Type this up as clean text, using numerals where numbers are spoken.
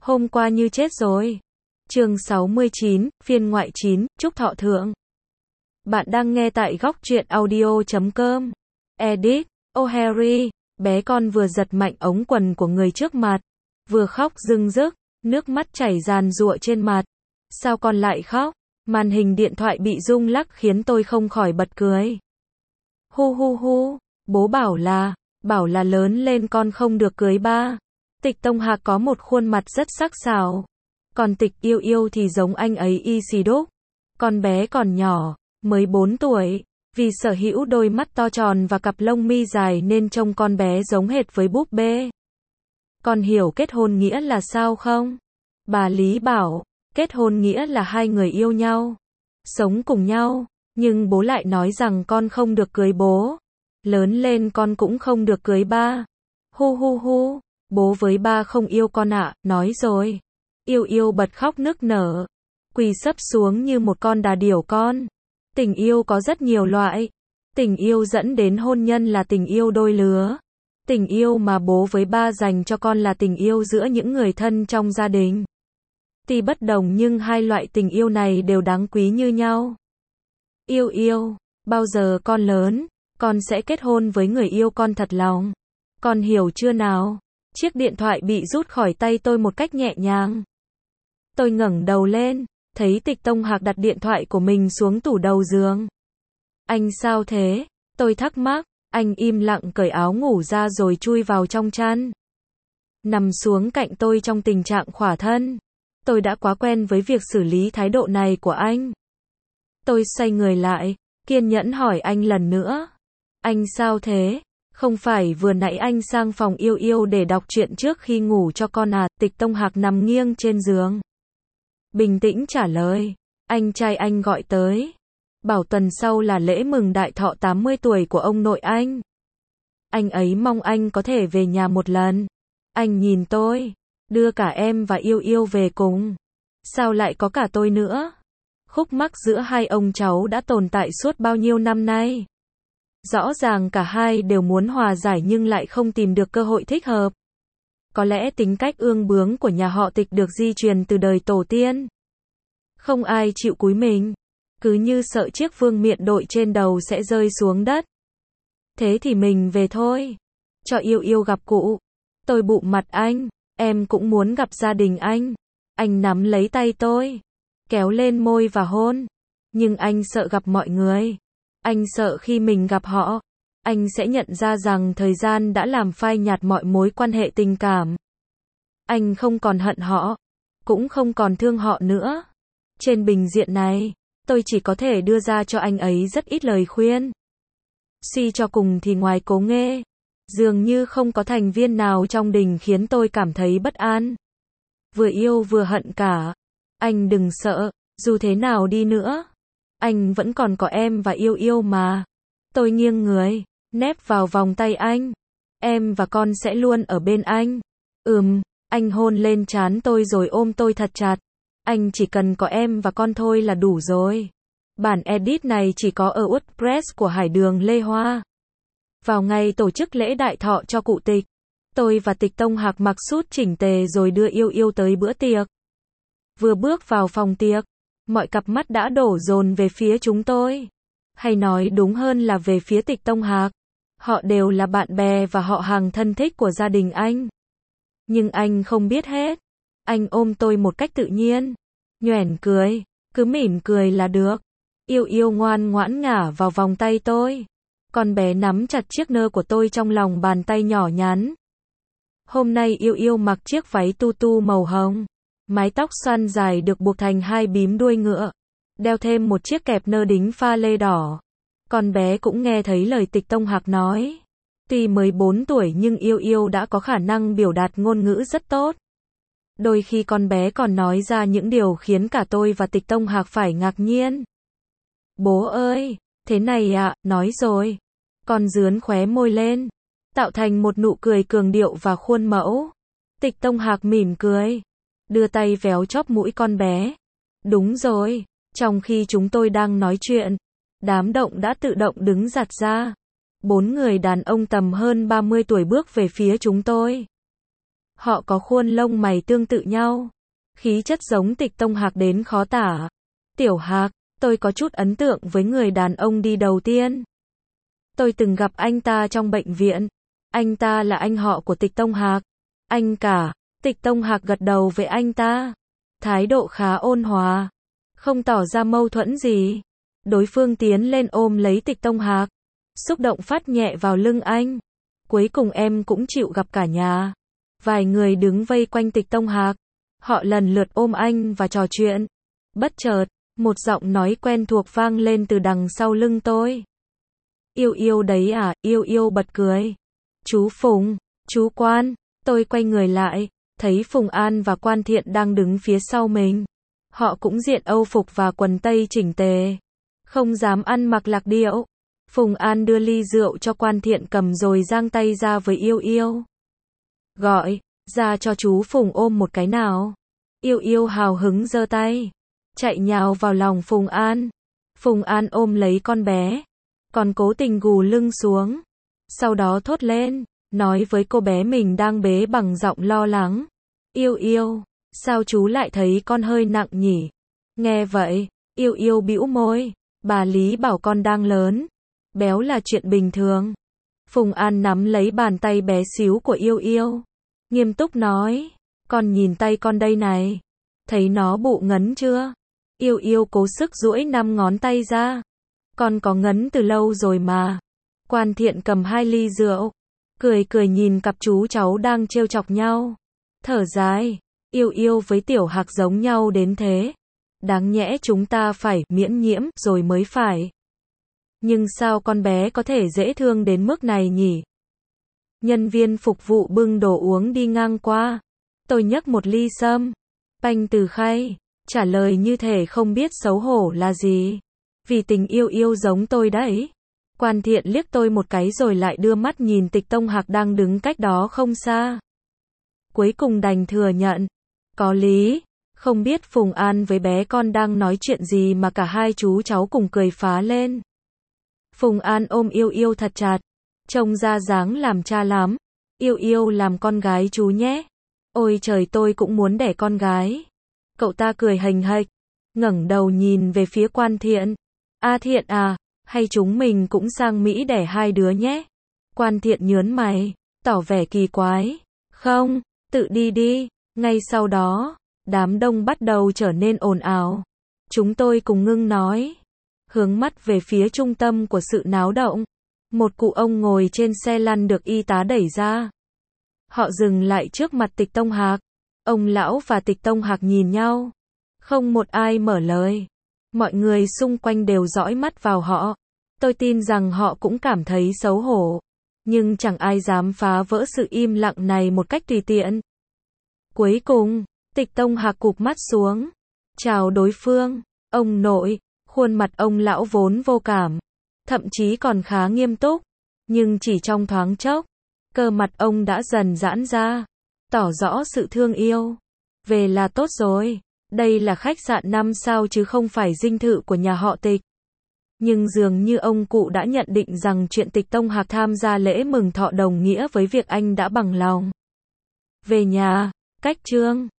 Hôm qua như chết rồi. Chương 69, phiên ngoại 9, chúc thọ thượng. Bạn đang nghe tại góc truyện audio.com. Edit, oh Harry, bé con vừa giật mạnh ống quần của người trước mặt, vừa khóc rưng rức, nước mắt chảy ràn rụa trên mặt. Sao con lại khóc? Màn hình điện thoại bị rung lắc khiến tôi không khỏi bật cười. Hu hu hu, bố bảo là lớn lên con không được cưới ba. Tịch Tông Hạc có một khuôn mặt rất sắc sảo, còn Tịch Yêu Yêu thì giống anh ấy y xì đúc. Con bé còn nhỏ, mới 4 tuổi, vì sở hữu đôi mắt to tròn và cặp lông mi dài nên trông con bé giống hệt với búp bê. Con hiểu kết hôn nghĩa là sao không? Bà Lý bảo, kết hôn nghĩa là hai người yêu nhau, sống cùng nhau, nhưng bố lại nói rằng con không được cưới bố. Lớn lên con cũng không được cưới ba. Hu hu hu, bố với ba không yêu con ạ, nói rồi. Yêu Yêu bật khóc nức nở, quỳ sấp xuống như một con đà điểu con. Tình yêu có rất nhiều loại. Tình yêu dẫn đến hôn nhân là tình yêu đôi lứa. Tình yêu mà bố với ba dành cho con là tình yêu giữa những người thân trong gia đình. Tuy bất đồng nhưng hai loại tình yêu này đều đáng quý như nhau. Yêu Yêu, bao giờ con lớn, con sẽ kết hôn với người yêu con thật lòng. Con hiểu chưa nào? Chiếc điện thoại bị rút khỏi tay tôi một cách nhẹ nhàng. Tôi ngẩng đầu lên, thấy Tịch Tông Hạc đặt điện thoại của mình xuống tủ đầu giường. Anh sao thế? Tôi thắc mắc. Anh im lặng cởi áo ngủ ra rồi chui vào trong chăn, nằm xuống cạnh tôi trong tình trạng khỏa thân. Tôi đã quá quen với việc xử lý thái độ này của anh. Tôi xoay người lại, kiên nhẫn hỏi anh lần nữa. Anh sao thế? Không phải vừa nãy anh sang phòng Yêu Yêu để đọc truyện trước khi ngủ cho con à? Tịch Tông Hạc nằm nghiêng trên giường, bình tĩnh trả lời. Anh trai anh gọi tới, bảo tuần sau là lễ mừng đại thọ 80 tuổi của ông nội anh. Anh ấy mong anh có thể về nhà một lần. Anh nhìn tôi, đưa cả em và Yêu Yêu về cùng. Sao lại có cả tôi nữa? Khúc mắc giữa hai ông cháu đã tồn tại suốt bao nhiêu năm nay. Rõ ràng cả hai đều muốn hòa giải nhưng lại không tìm được cơ hội thích hợp. Có lẽ tính cách ương bướng của nhà họ Tịch được di truyền từ đời tổ tiên. Không ai chịu cúi mình, cứ như sợ chiếc vương miện đội trên đầu sẽ rơi xuống đất. Thế thì mình về thôi, cho Yêu Yêu gặp cụ. Tôi bụm mặt anh, em cũng muốn gặp gia đình anh. Anh nắm lấy tay tôi, kéo lên môi và hôn. Nhưng anh sợ gặp mọi người. Anh sợ khi mình gặp họ, anh sẽ nhận ra rằng thời gian đã làm phai nhạt mọi mối quan hệ tình cảm. Anh không còn hận họ, cũng không còn thương họ nữa. Trên bình diện này, tôi chỉ có thể đưa ra cho anh ấy rất ít lời khuyên. Suy cho cùng thì ngoài Cố Nghê, dường như không có thành viên nào trong đình khiến tôi cảm thấy bất an. Vừa yêu vừa hận cả. Anh đừng sợ, dù thế nào đi nữa, anh vẫn còn có em và Yêu Yêu mà. Tôi nghiêng người, nép vào vòng tay anh. Em và con sẽ luôn ở bên anh. Anh hôn lên trán tôi rồi ôm tôi thật chặt. Anh chỉ cần có em và con thôi là đủ rồi. Bản edit này chỉ có ở WordPress của Hải Đường Lê Hoa. Vào ngày tổ chức lễ đại thọ cho cụ Tịch, tôi và Tịch Tông Hạc mặc sút chỉnh tề rồi đưa Yêu Yêu tới bữa tiệc. Vừa bước vào phòng tiệc, mọi cặp mắt đã đổ dồn về phía chúng tôi. Hay nói đúng hơn là về phía Tịch Tông Hạc. Họ đều là bạn bè và họ hàng thân thích của gia đình anh. Nhưng anh không biết hết. Anh ôm tôi một cách tự nhiên, nhoẻn cười, cứ mỉm cười là được. Yêu Yêu ngoan ngoãn ngả vào vòng tay tôi. Con bé nắm chặt chiếc nơ của tôi trong lòng bàn tay nhỏ nhắn. Hôm nay Yêu Yêu mặc chiếc váy tu màu hồng. Mái tóc xoăn dài được buộc thành hai bím đuôi ngựa, đeo thêm một chiếc kẹp nơ đính pha lê đỏ. Con bé cũng nghe thấy lời Tịch Tông Hạc nói. Tuy mới 4 tuổi nhưng Yêu Yêu đã có khả năng biểu đạt ngôn ngữ rất tốt. Đôi khi con bé còn nói ra những điều khiến cả tôi và Tịch Tông Hạc phải ngạc nhiên. Bố ơi, thế này ạ, nói rồi. Con dướn khóe môi lên, tạo thành một nụ cười cường điệu và khuôn mẫu. Tịch Tông Hạc mỉm cười, đưa tay véo chóp mũi con bé. Đúng rồi, trong khi chúng tôi đang nói chuyện, đám động đã tự động đứng giặt ra. 4 người đàn ông tầm hơn 30 tuổi bước về phía chúng tôi. Họ có khuôn lông mày tương tự nhau, khí chất giống Tịch Tông Hạc đến khó tả. Tiểu Hạc, tôi có chút ấn tượng với người đàn ông đi đầu tiên. Tôi từng gặp anh ta trong bệnh viện. Anh ta là anh họ của Tịch Tông Hạc. Anh cả. Tịch Tông Hạc gật đầu với anh ta. Thái độ khá ôn hòa, không tỏ ra mâu thuẫn gì. Đối phương tiến lên ôm lấy Tịch Tông Hạc, xúc động phát nhẹ vào lưng anh. Cuối cùng em cũng chịu gặp cả nhà. Vài người đứng vây quanh Tịch Tông Hạc. Họ lần lượt ôm anh và trò chuyện. Bất chợt, một giọng nói quen thuộc vang lên từ đằng sau lưng tôi. Yêu Yêu đấy à? Yêu Yêu bật cười. Chú Phùng, chú Quan. Tôi quay người lại, thấy Phùng An và Quan Thiện đang đứng phía sau mình. Họ cũng diện âu phục và quần tây chỉnh tề, không dám ăn mặc lạc điệu. Phùng An đưa ly rượu cho Quan Thiện cầm rồi giang tay ra với Yêu Yêu. Gọi, ra cho chú Phùng ôm một cái nào. Yêu Yêu hào hứng giơ tay, chạy nhào vào lòng Phùng An. Phùng An ôm lấy con bé, còn cố tình gù lưng xuống. Sau đó thốt lên, nói với cô bé mình đang bế bằng giọng lo lắng. Yêu Yêu, sao chú lại thấy con hơi nặng nhỉ? Nghe vậy, Yêu Yêu bĩu môi. Bà Lý bảo con đang lớn, béo là chuyện bình thường. Phùng An nắm lấy bàn tay bé xíu của Yêu Yêu, nghiêm túc nói. Con nhìn tay con đây này, thấy nó bụ ngấn chưa? Yêu Yêu cố sức duỗi 5 ngón tay ra. Con có ngấn từ lâu rồi mà. Quan Thiện cầm 2 ly rượu, cười cười nhìn cặp chú cháu đang trêu chọc nhau. Thở dài, Yêu Yêu với Tiểu Hạc giống nhau đến thế. Đáng nhẽ chúng ta phải miễn nhiễm rồi mới phải. Nhưng sao con bé có thể dễ thương đến mức này nhỉ? Nhân viên phục vụ bưng đồ uống đi ngang qua. Tôi nhấc một ly sâm panh từ khay, trả lời như thể không biết xấu hổ là gì. Vì tình Yêu Yêu giống tôi đấy. Quan Thiện liếc tôi một cái rồi lại đưa mắt nhìn Tịch Tông Hạc đang đứng cách đó không xa. Cuối cùng đành thừa nhận. Có lý. Không biết Phùng An với bé con đang nói chuyện gì mà cả hai chú cháu cùng cười phá lên. Phùng An ôm Yêu Yêu thật chặt, trông ra dáng làm cha lắm. Yêu Yêu làm con gái chú nhé. Ôi trời, tôi cũng muốn đẻ con gái. Cậu ta cười hềnh hệch, ngẩng đầu nhìn về phía Quan Thiện. A Thiện à, hay chúng mình cũng sang Mỹ đẻ 2 đứa nhé? Quan Thiện nhớn mày, tỏ vẻ kỳ quái. Không, tự đi đi. Ngay sau đó, đám đông bắt đầu trở nên ồn ào. Chúng tôi cùng ngưng nói, hướng mắt về phía trung tâm của sự náo động. Một cụ ông ngồi trên xe lăn được y tá đẩy ra. Họ dừng lại trước mặt Tịch Tông Hạc. Ông lão và Tịch Tông Hạc nhìn nhau. Không một ai mở lời. Mọi người xung quanh đều dõi mắt vào họ. Tôi tin rằng họ cũng cảm thấy xấu hổ. Nhưng chẳng ai dám phá vỡ sự im lặng này một cách tùy tiện. Cuối cùng, Tịch Tông Hạc cụp mắt xuống, chào đối phương. Ông nội. Khuôn mặt ông lão vốn vô cảm, thậm chí còn khá nghiêm túc. Nhưng chỉ trong thoáng chốc, cơ mặt ông đã dần giãn ra, tỏ rõ sự thương yêu. Về là tốt rồi. Đây là khách sạn 5 sao chứ không phải dinh thự của nhà họ Tịch. Nhưng dường như ông cụ đã nhận định rằng chuyện Tịch Tông Hạc tham gia lễ mừng thọ đồng nghĩa với việc anh đã bằng lòng về nhà. Cách chương